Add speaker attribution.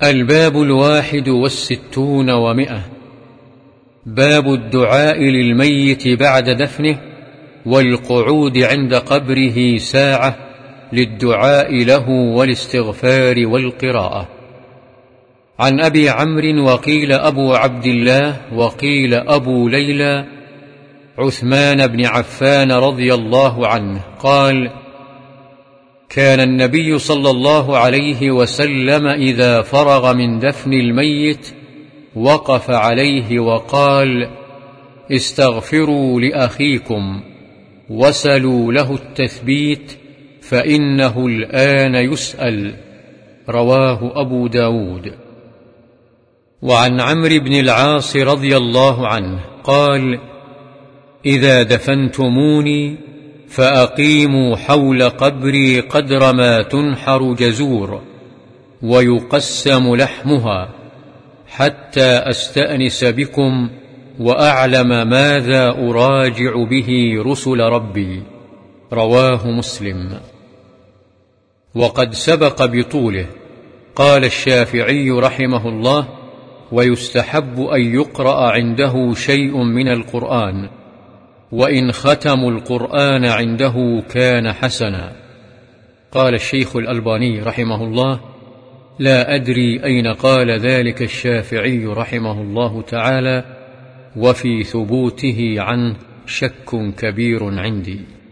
Speaker 1: الباب 61 و100. باب الدعاء للميت بعد دفنه والقعود عند قبره ساعة للدعاء له والاستغفار والقراءة. عن أبي عمرو وقيل أبو عبد الله وقيل أبو ليلى عثمان بن عفان رضي الله عنه قال: كان النبي صلى الله عليه وسلم إذا فرغ من دفن الميت وقف عليه وقال: استغفروا لأخيكم وسلوا له التثبيت فإنه الآن يسأل. رواه أبو داود. وعن عمرو بن العاص رضي الله عنه قال: إذا دفنتموني فأقيموا حول قبري قدر ما تنحر جزور ويقسم لحمها حتى أستأنس بكم وأعلم ماذا أراجع به رسل ربي. رواه مسلم. وقد سبق بطوله. قال الشافعي رحمه الله: ويستحب أن يقرأ عنده شيء من القرآن، وإن ختموا القرآن عنده كان حسنا. قال الشيخ الألباني رحمه الله: لا أدري أين قال ذلك الشافعي رحمه الله تعالى، وفي ثبوته عنه شك كبير عندي.